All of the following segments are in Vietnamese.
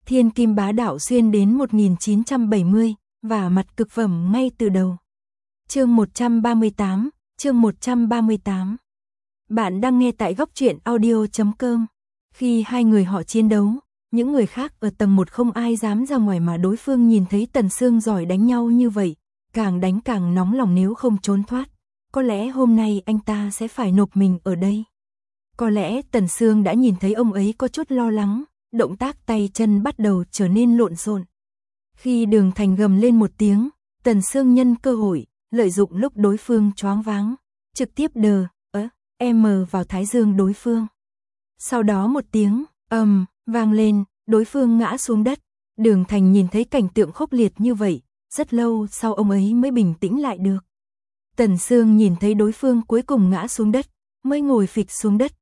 Thiên kim bá đạo xuyên đến 1970, và mặt cực phẩm ngay từ đầu. Chương 138, chương 138. Bạn đang nghe tại góc truyện audio.com. Khi hai người họ chiến đấu, những người khác ở tầng 1 không ai dám ra ngoài mà đối phương nhìn thấy Tần Sương giỏi đánh nhau như vậy, càng đánh càng nóng lòng nếu không trốn thoát. Có lẽ hôm nay anh ta sẽ phải nộp mình ở đây. Có lẽ Tần Sương đã nhìn thấy ông ấy có chút lo lắng, động tác tay chân bắt đầu trở nên lộn xộn. Khi Đường Thành gầm lên một tiếng, Tần Sương nhân cơ hội, lợi dụng lúc đối phương choáng váng, trực tiếp vào thái dương đối phương. Sau đó một tiếng vang lên, đối phương ngã xuống đất. Đường Thành nhìn thấy cảnh tượng khốc liệt như vậy, rất lâu sau ông ấy mới bình tĩnh lại được. Tần Sương nhìn thấy đối phương cuối cùng ngã xuống đất, mới ngồi phịch xuống đất,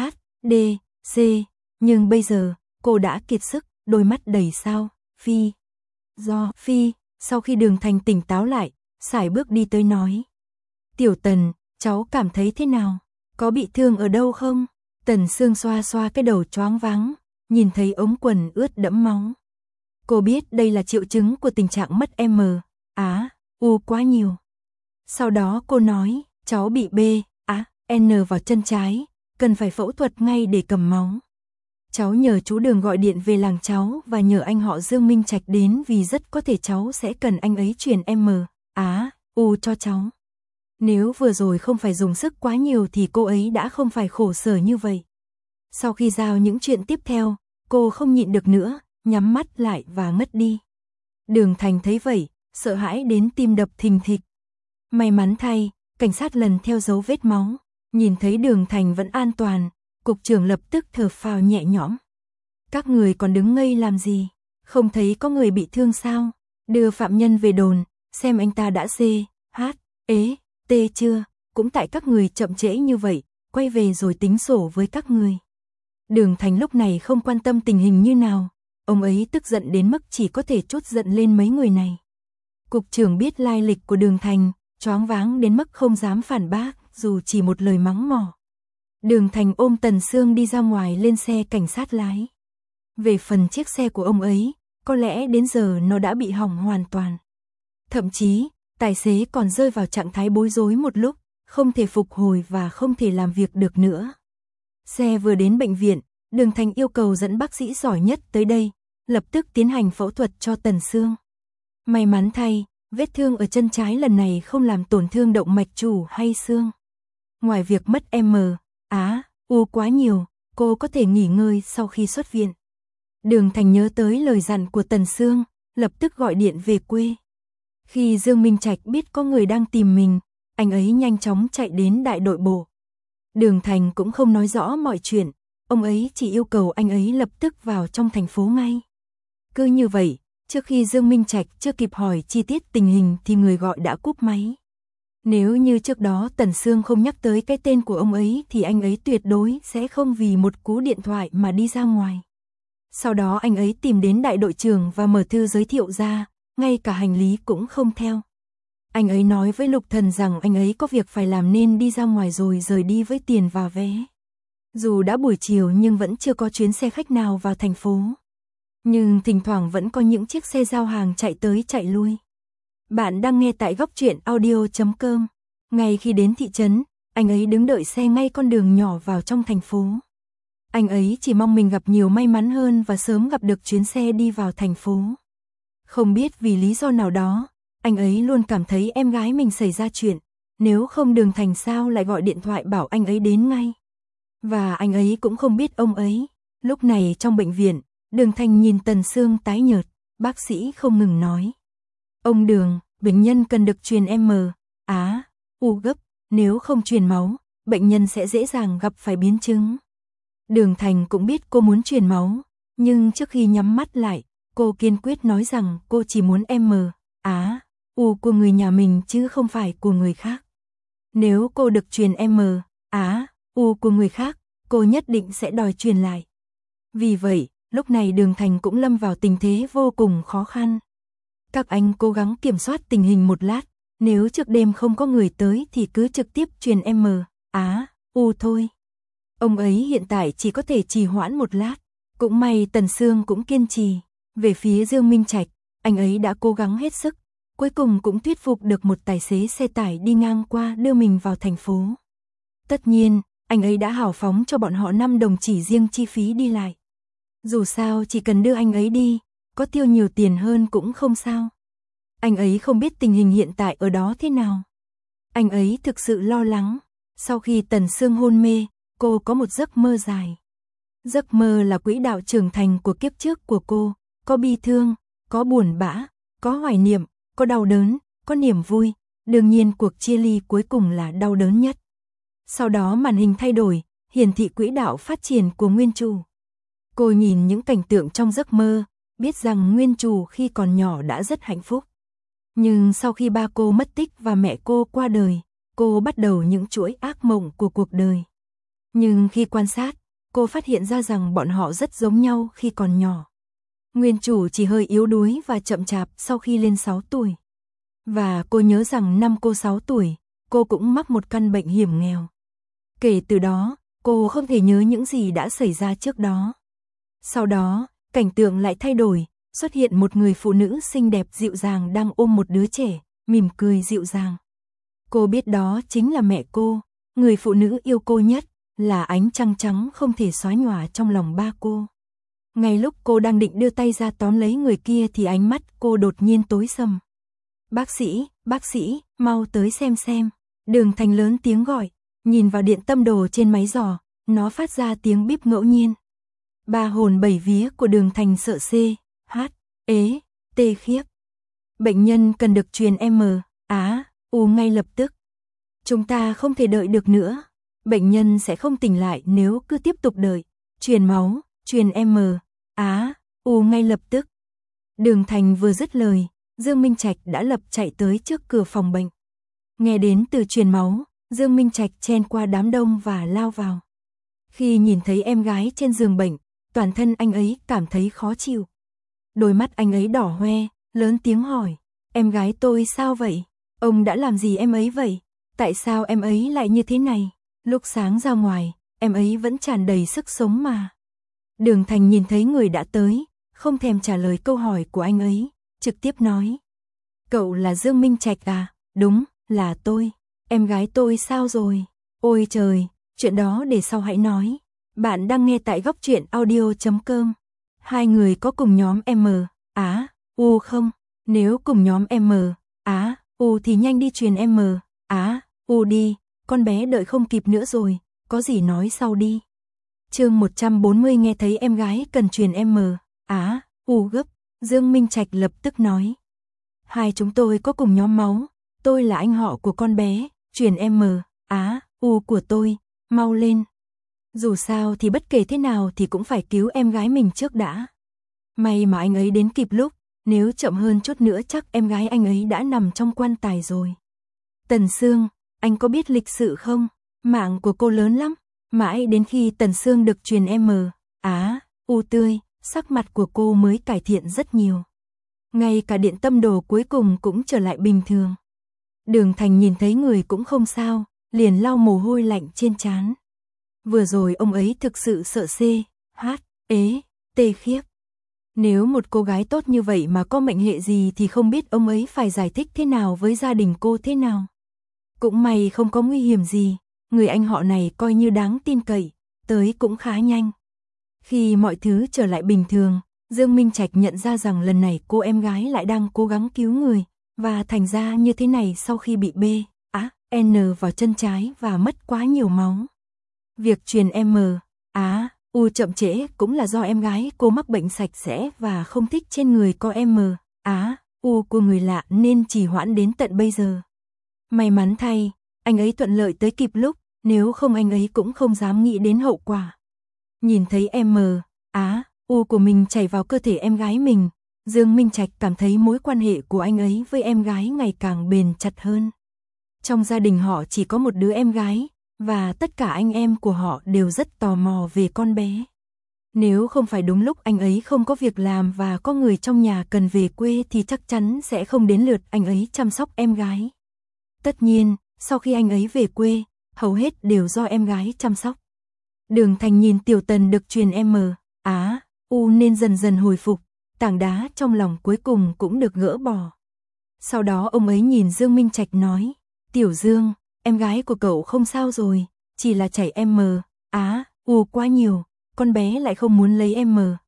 nhưng bây giờ, cô đã kiệt sức, đôi mắt đầy sao, sau khi Đường Thành tỉnh táo lại, sải bước đi tới nói. Tiểu Tần, cháu cảm thấy thế nào? Có bị thương ở đâu không? Tần Sương xoa xoa cái đầu choáng váng, nhìn thấy ống quần ướt đẫm máu. Cô biết đây là triệu chứng của tình trạng mất U quá nhiều. Sau đó cô nói, cháu bị N vào chân trái, cần phải phẫu thuật ngay để cầm máu. Cháu nhờ chú Đường gọi điện về làng cháu và nhờ anh họ Dương Minh Trạch đến vì rất có thể cháu sẽ cần anh ấy truyền U cho cháu. Nếu vừa rồi không phải dùng sức quá nhiều thì cô ấy đã không phải khổ sở như vậy. Sau khi giao những chuyện tiếp theo, cô không nhịn được nữa, nhắm mắt lại và ngất đi. Đường Thành thấy vậy, sợ hãi đến tim đập thình thịch. May mắn thay, cảnh sát lần theo dấu vết máu, nhìn thấy Đường Thành vẫn an toàn, cục trưởng lập tức thở phào nhẹ nhõm. Các người còn đứng ngây làm gì? Không thấy có người bị thương sao? Đưa phạm nhân về đồn, xem anh ta đã chưa? Cũng tại các người chậm trễ như vậy, quay về rồi tính sổ với các người. Đường Thành lúc này không quan tâm tình hình như nào, ông ấy tức giận đến mức chỉ có thể trút giận lên mấy người này. Cục trưởng biết lai lịch của Đường Thành, choáng váng đến mức không dám phản bác, dù chỉ một lời mắng mỏ. Đường Thành ôm Tần Sương đi ra ngoài lên xe cảnh sát lái. Về phần chiếc xe của ông ấy, có lẽ đến giờ nó đã bị hỏng hoàn toàn. Thậm chí, tài xế còn rơi vào trạng thái bối rối một lúc, không thể phục hồi và không thể làm việc được nữa. Xe vừa đến bệnh viện, Đường Thành yêu cầu dẫn bác sĩ giỏi nhất tới đây, lập tức tiến hành phẫu thuật cho Tần Sương. May mắn thay, vết thương ở chân trái lần này không làm tổn thương động mạch chủ hay xương. Ngoài việc mất U quá nhiều, cô có thể nghỉ ngơi sau khi xuất viện. Đường Thành nhớ tới lời dặn của Tần Sương, lập tức gọi điện về quê. Khi Dương Minh Trạch biết có người đang tìm mình, anh ấy nhanh chóng chạy đến đại đội bộ. Đường Thành cũng không nói rõ mọi chuyện, ông ấy chỉ yêu cầu anh ấy lập tức vào trong thành phố ngay. Cứ như vậy, trước khi Dương Minh Trạch chưa kịp hỏi chi tiết tình hình thì người gọi đã cúp máy. Nếu như trước đó Tần Sương không nhắc tới cái tên của ông ấy thì anh ấy tuyệt đối sẽ không vì một cú điện thoại mà đi ra ngoài. Sau đó anh ấy tìm đến đại đội trưởng và mở thư giới thiệu ra, ngay cả hành lý cũng không theo. Anh ấy nói với Lục Thần rằng anh ấy có việc phải làm nên đi ra ngoài rồi rời đi với tiền và vé. Dù đã buổi chiều nhưng vẫn chưa có chuyến xe khách nào vào thành phố. Nhưng thỉnh thoảng vẫn có những chiếc xe giao hàng chạy tới chạy lui. Bạn đang nghe tại góc truyện audio.com. Ngay khi đến thị trấn, anh ấy đứng đợi xe ngay con đường nhỏ vào trong thành phố. Anh ấy chỉ mong mình gặp nhiều may mắn hơn và sớm gặp được chuyến xe đi vào thành phố. Không biết vì lý do nào đó, anh ấy luôn cảm thấy em gái mình xảy ra chuyện, nếu không Đường Thành sao lại gọi điện thoại bảo anh ấy đến ngay. Và anh ấy cũng không biết ông ấy. Lúc này trong bệnh viện, Đường Thành nhìn Tần Sương tái nhợt, bác sĩ không ngừng nói. Ông Đường, bệnh nhân cần được truyền U gấp, nếu không truyền máu, bệnh nhân sẽ dễ dàng gặp phải biến chứng. Đường Thành cũng biết cô muốn truyền máu, nhưng trước khi nhắm mắt lại, cô kiên quyết nói rằng cô chỉ muốn U của người nhà mình chứ không phải của người khác. Nếu cô được truyền U của người khác, cô nhất định sẽ đòi truyền lại. Vì vậy, lúc này Đường Thành cũng lâm vào tình thế vô cùng khó khăn. Các anh cố gắng kiểm soát tình hình một lát, nếu trước đêm không có người tới thì cứ trực tiếp truyền U thôi. Ông ấy hiện tại chỉ có thể trì hoãn một lát, cũng may Tần Sương cũng kiên trì, Về phía Dương Minh Trạch, anh ấy đã cố gắng hết sức, cuối cùng cũng thuyết phục được một tài xế xe tải đi ngang qua đưa mình vào thành phố. Tất nhiên, anh ấy đã hào phóng cho bọn họ 5 đồng chỉ riêng chi phí đi lại. Dù sao chỉ cần đưa anh ấy đi, có tiêu nhiều tiền hơn cũng không sao. Anh ấy không biết tình hình hiện tại ở đó thế nào. Anh ấy thực sự lo lắng. Sau khi Tần Sương hôn mê, cô có một giấc mơ dài. Giấc mơ là quỹ đạo trưởng thành của kiếp trước của cô, có bi thương, có buồn bã, có hoài niệm, có đau đớn, có niềm vui, đương nhiên cuộc chia ly cuối cùng là đau đớn nhất. Sau đó màn hình thay đổi, hiển thị quỹ đạo phát triển của nguyên chủ. Cô nhìn những cảnh tượng trong giấc mơ, biết rằng nguyên chủ khi còn nhỏ đã rất hạnh phúc. Nhưng sau khi ba cô mất tích và mẹ cô qua đời, cô bắt đầu những chuỗi ác mộng của cuộc đời. Nhưng khi quan sát, cô phát hiện ra rằng bọn họ rất giống nhau khi còn nhỏ. Nguyên chủ chỉ hơi yếu đuối và chậm chạp sau khi lên 6 tuổi. Và cô nhớ rằng năm cô 6 tuổi, cô cũng mắc một căn bệnh hiểm nghèo. Kể từ đó, cô không thể nhớ những gì đã xảy ra trước đó. Sau đó, cảnh tượng lại thay đổi, xuất hiện một người phụ nữ xinh đẹp dịu dàng đang ôm một đứa trẻ, mỉm cười dịu dàng. Cô biết đó chính là mẹ cô, người phụ nữ yêu cô nhất, là ánh trăng trắng không thể xóa nhòa trong lòng ba cô. Ngay lúc cô đang định đưa tay ra tóm lấy người kia thì ánh mắt cô đột nhiên tối sầm. Bác sĩ, mau tới xem. Đường Thành lớn tiếng gọi, nhìn vào điện tâm đồ trên máy giò, nó phát ra tiếng bíp ngẫu nhiên. Ba hồn bảy vía của Đường Thành sợ tê khiếp. Bệnh nhân cần được truyền U ngay lập tức. Chúng ta không thể đợi được nữa. Bệnh nhân sẽ không tỉnh lại nếu cứ tiếp tục đợi. Truyền máu, truyền U ngay lập tức. Đường Thành vừa dứt lời, Dương Minh Trạch đã lập chạy tới trước cửa phòng bệnh. Nghe đến từ truyền máu, Dương Minh Trạch chen qua đám đông và lao vào. Khi nhìn thấy em gái trên giường bệnh, toàn thân anh ấy cảm thấy khó chịu. Đôi mắt anh ấy đỏ hoe, lớn tiếng hỏi, em gái tôi sao vậy? Ông đã làm gì em ấy vậy? Tại sao em ấy lại như thế này? Lúc sáng ra ngoài, em ấy vẫn tràn đầy sức sống mà. Đường Thành nhìn thấy người đã tới, không thèm trả lời câu hỏi của anh ấy, trực tiếp nói. Cậu là Dương Minh Trạch à? Đúng, là tôi. Em gái tôi sao rồi? Ôi trời, chuyện đó để sau hãy nói. Bạn đang nghe tại góc truyện audio.com. Hai người có cùng nhóm U không? Nếu cùng nhóm U thì nhanh đi truyền U đi, con bé đợi không kịp nữa rồi, có gì nói sau đi. Chương 140 nghe thấy em gái cần truyền U gấp, Dương Minh Trạch lập tức nói. Hai chúng tôi có cùng nhóm máu, tôi là anh họ của con bé, truyền U của tôi, mau lên. Dù sao thì bất kể thế nào thì cũng phải cứu em gái mình trước đã. May mà anh ấy đến kịp lúc, nếu chậm hơn chút nữa chắc em gái anh ấy đã nằm trong quan tài rồi. Tần Sương, anh có biết lịch sự không? Mạng của cô lớn lắm. Mãi đến khi Tần Sương được truyền U tươi, sắc mặt của cô mới cải thiện rất nhiều. Ngay cả điện tâm đồ cuối cùng cũng trở lại bình thường. Đường Thành nhìn thấy người cũng không sao, liền lau mồ hôi lạnh trên trán. Vừa rồi ông ấy thực sự sợ tê khiếp. Nếu một cô gái tốt như vậy mà có mệnh hệ gì thì không biết ông ấy phải giải thích thế nào với gia đình cô thế nào. Cũng may không có nguy hiểm gì, người anh họ này coi như đáng tin cậy, tới cũng khá nhanh. Khi mọi thứ trở lại bình thường, Dương Minh Trạch nhận ra rằng lần này cô em gái lại đang cố gắng cứu người, và thành ra như thế này sau khi bị N vào chân trái và mất quá nhiều máu. Việc truyền U chậm trễ cũng là do em gái cô mắc bệnh sạch sẽ và không thích trên người có U của người lạ nên trì hoãn đến tận bây giờ. May mắn thay, anh ấy thuận lợi tới kịp lúc, nếu không anh ấy cũng không dám nghĩ đến hậu quả. Nhìn thấy U của mình chảy vào cơ thể em gái mình, Dương Minh Trạch cảm thấy mối quan hệ của anh ấy với em gái ngày càng bền chặt hơn. Trong gia đình họ chỉ có một đứa em gái, và tất cả anh em của họ đều rất tò mò về con bé. Nếu không phải đúng lúc anh ấy không có việc làm và có người trong nhà cần về quê thì chắc chắn sẽ không đến lượt anh ấy chăm sóc em gái. Tất nhiên, sau khi anh ấy về quê, hầu hết đều do em gái chăm sóc. Đường Thành nhìn Tiểu Tần được truyền U nên dần dần hồi phục, tảng đá trong lòng cuối cùng cũng được gỡ bỏ. Sau đó ông ấy nhìn Dương Minh Trạch nói, Tiểu Dương, em gái của cậu không sao rồi, chỉ là chảy u quá nhiều, con bé lại không muốn lấy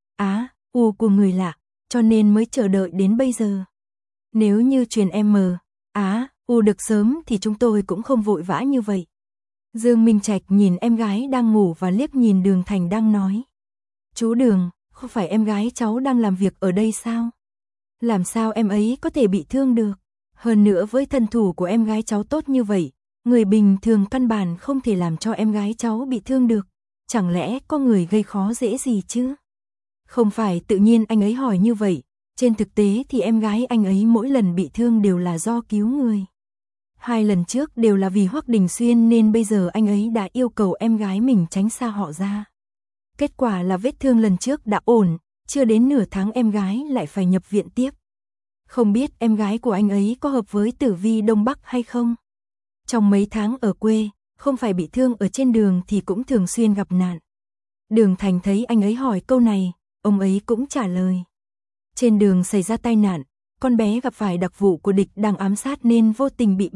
u của người lạ, cho nên mới chờ đợi đến bây giờ. Nếu như truyền u được sớm thì chúng tôi cũng không vội vã như vậy. Dương Minh Trạch nhìn em gái đang ngủ và liếc nhìn Đường Thành đang nói. Chú Đường, không phải em gái cháu đang làm việc ở đây sao? Làm sao em ấy có thể bị thương được? Hơn nữa với thân thủ của em gái cháu tốt như vậy, người bình thường căn bản không thể làm cho em gái cháu bị thương được. Chẳng lẽ có người gây khó dễ gì chứ? Không phải tự nhiên anh ấy hỏi như vậy, trên thực tế thì em gái anh ấy mỗi lần bị thương đều là do cứu người. 2 lần trước đều là vì Hoắc Đình Xuyên nên bây giờ anh ấy đã yêu cầu em gái mình tránh xa họ ra. Kết quả là vết thương lần trước đã ổn, chưa đến nửa tháng em gái lại phải nhập viện tiếp. Không biết em gái của anh ấy có hợp với Tử Vi Đông Bắc hay không? Trong mấy tháng ở quê, không phải bị thương ở trên đường thì cũng thường xuyên gặp nạn. Đường Thành thấy anh ấy hỏi câu này, ông ấy cũng trả lời. Trên đường xảy ra tai nạn, con bé gặp phải đặc vụ của địch đang ám sát nên vô tình bị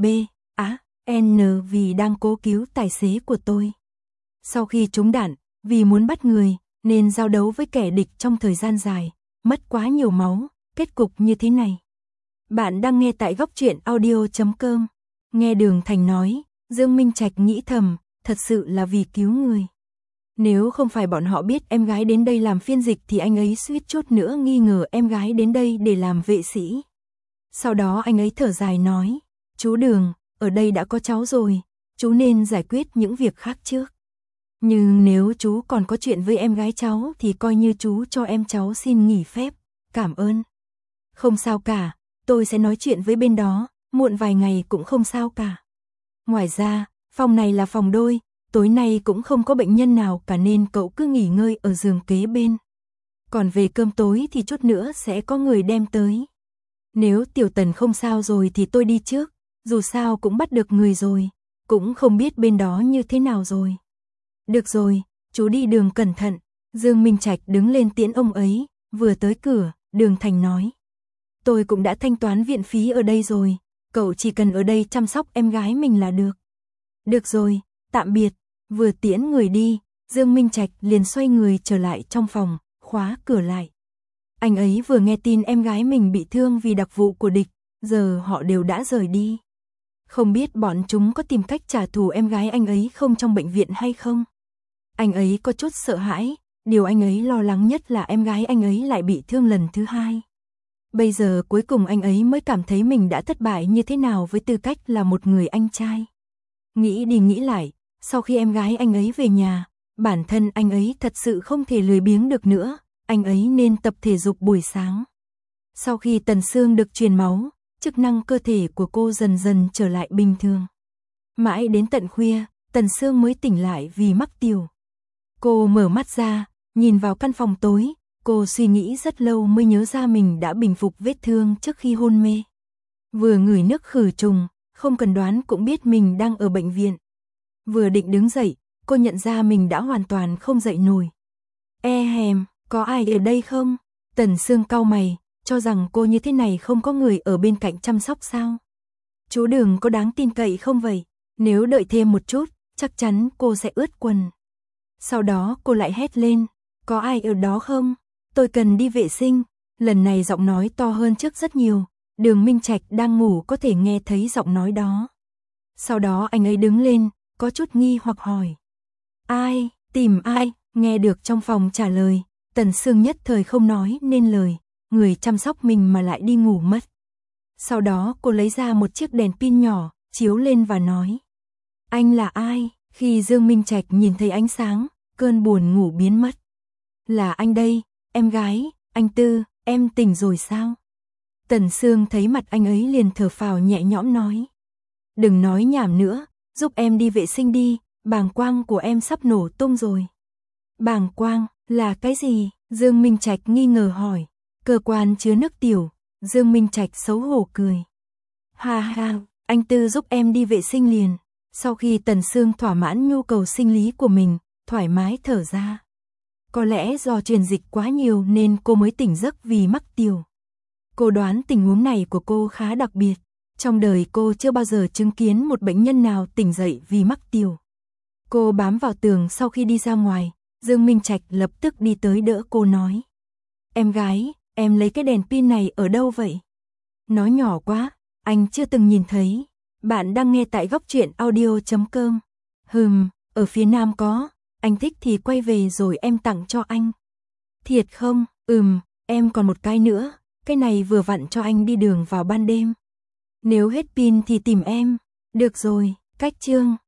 N vì đang cố cứu tài xế của tôi. Sau khi trúng đạn, vì muốn bắt người, nên giao đấu với kẻ địch trong thời gian dài, mất quá nhiều máu, kết cục như thế này. Bạn đang nghe tại Góc Truyện Audio.com. Nghe Đường Thành nói, Dương Minh Trạch nghĩ thầm, thật sự là vì cứu người. Nếu không phải bọn họ biết em gái đến đây làm phiên dịch thì anh ấy suýt chút nữa nghi ngờ em gái đến đây để làm vệ sĩ. Sau đó anh ấy thở dài nói, chú Đường, ở đây đã có cháu rồi, chú nên giải quyết những việc khác trước. Nhưng nếu chú còn có chuyện với em gái cháu thì coi như chú cho em cháu xin nghỉ phép, cảm ơn. Không sao cả, tôi sẽ nói chuyện với bên đó, muộn vài ngày cũng không sao cả. Ngoài ra, phòng này là phòng đôi, tối nay cũng không có bệnh nhân nào cả nên cậu cứ nghỉ ngơi ở giường kế bên. Còn về cơm tối thì chút nữa sẽ có người đem tới. Nếu Tiểu Tần không sao rồi thì tôi đi trước, dù sao cũng bắt được người rồi, cũng không biết bên đó như thế nào rồi. Được rồi, chú đi đường cẩn thận. Dương Minh Trạch đứng lên tiễn ông ấy, vừa tới cửa, Đường Thành nói. Tôi cũng đã thanh toán viện phí ở đây rồi, cậu chỉ cần ở đây chăm sóc em gái mình là được. Được rồi, tạm biệt. Vừa tiễn người đi, Dương Minh Trạch liền xoay người trở lại trong phòng, khóa cửa lại. Anh ấy vừa nghe tin em gái mình bị thương vì đặc vụ của địch, giờ họ đều đã rời đi. Không biết bọn chúng có tìm cách trả thù em gái anh ấy không trong bệnh viện hay không? Anh ấy có chút sợ hãi, điều anh ấy lo lắng nhất là em gái anh ấy lại bị thương lần thứ 2. Bây giờ cuối cùng anh ấy mới cảm thấy mình đã thất bại như thế nào với tư cách là một người anh trai. Nghĩ đi nghĩ lại, sau khi em gái anh ấy về nhà, bản thân anh ấy thật sự không thể lười biếng được nữa, anh ấy nên tập thể dục buổi sáng. Sau khi Tần Sương được truyền máu, chức năng cơ thể của cô dần dần trở lại bình thường. Mãi đến tận khuya, Tần Sương mới tỉnh lại vì mắc tiểu. Cô mở mắt ra, nhìn vào căn phòng tối, cô suy nghĩ rất lâu mới nhớ ra mình đã bình phục vết thương trước khi hôn mê. Vừa ngửi nước khử trùng, không cần đoán cũng biết mình đang ở bệnh viện. Vừa định đứng dậy, cô nhận ra mình đã hoàn toàn không dậy nổi. Có ai ở đây không? Tần Sương cau mày, cho rằng cô như thế này không có người ở bên cạnh chăm sóc sao? Chú Đường có đáng tin cậy không vậy? Nếu đợi thêm một chút, chắc chắn cô sẽ ướt quần. Sau đó cô lại hét lên, có ai ở đó không? Tôi cần đi vệ sinh. Lần này giọng nói to hơn trước rất nhiều, Đường Minh Trạch đang ngủ có thể nghe thấy giọng nói đó. Sau đó anh ấy đứng lên, có chút nghi hoặc hỏi. Ai, tìm ai? Nghe được trong phòng trả lời, Tần Sương nhất thời không nói nên lời, người chăm sóc mình mà lại đi ngủ mất. Sau đó cô lấy ra một chiếc đèn pin nhỏ, chiếu lên và nói. Anh là ai? Khi Dương Minh Trạch nhìn thấy ánh sáng, cơn buồn ngủ biến mất. Là anh đây, em gái, anh Tư, em tỉnh rồi sao? Tần Sương thấy mặt anh ấy liền thở phào nhẹ nhõm nói. Đừng nói nhảm nữa, giúp em đi vệ sinh đi, bàng quang của em sắp nổ tung rồi. Bàng quang, là cái gì? Dương Minh Trạch nghi ngờ hỏi. Cơ quan chứa nước tiểu. Dương Minh Trạch xấu hổ cười. Ha ha, anh Tư giúp em đi vệ sinh liền. Sau khi Tần Sương thỏa mãn nhu cầu sinh lý của mình, thoải mái thở ra. Có lẽ do truyền dịch quá nhiều nên cô mới tỉnh giấc vì mắc tiểu. Cô đoán tình huống này của cô khá đặc biệt. Trong đời cô chưa bao giờ chứng kiến một bệnh nhân nào tỉnh dậy vì mắc tiểu. Cô bám vào tường sau khi đi ra ngoài, Dương Minh Trạch lập tức đi tới đỡ cô nói. Em gái, em lấy cái đèn pin này ở đâu vậy? Nó nhỏ quá, anh chưa từng nhìn thấy. Bạn đang nghe tại goctruyện.audio.com. Ở phía Nam có, anh thích thì quay về rồi em tặng cho anh. Thiệt không? Em còn một cái nữa, cái này vừa vặn cho anh đi đường vào ban đêm. Nếu hết pin thì tìm em. Được rồi, cách chương.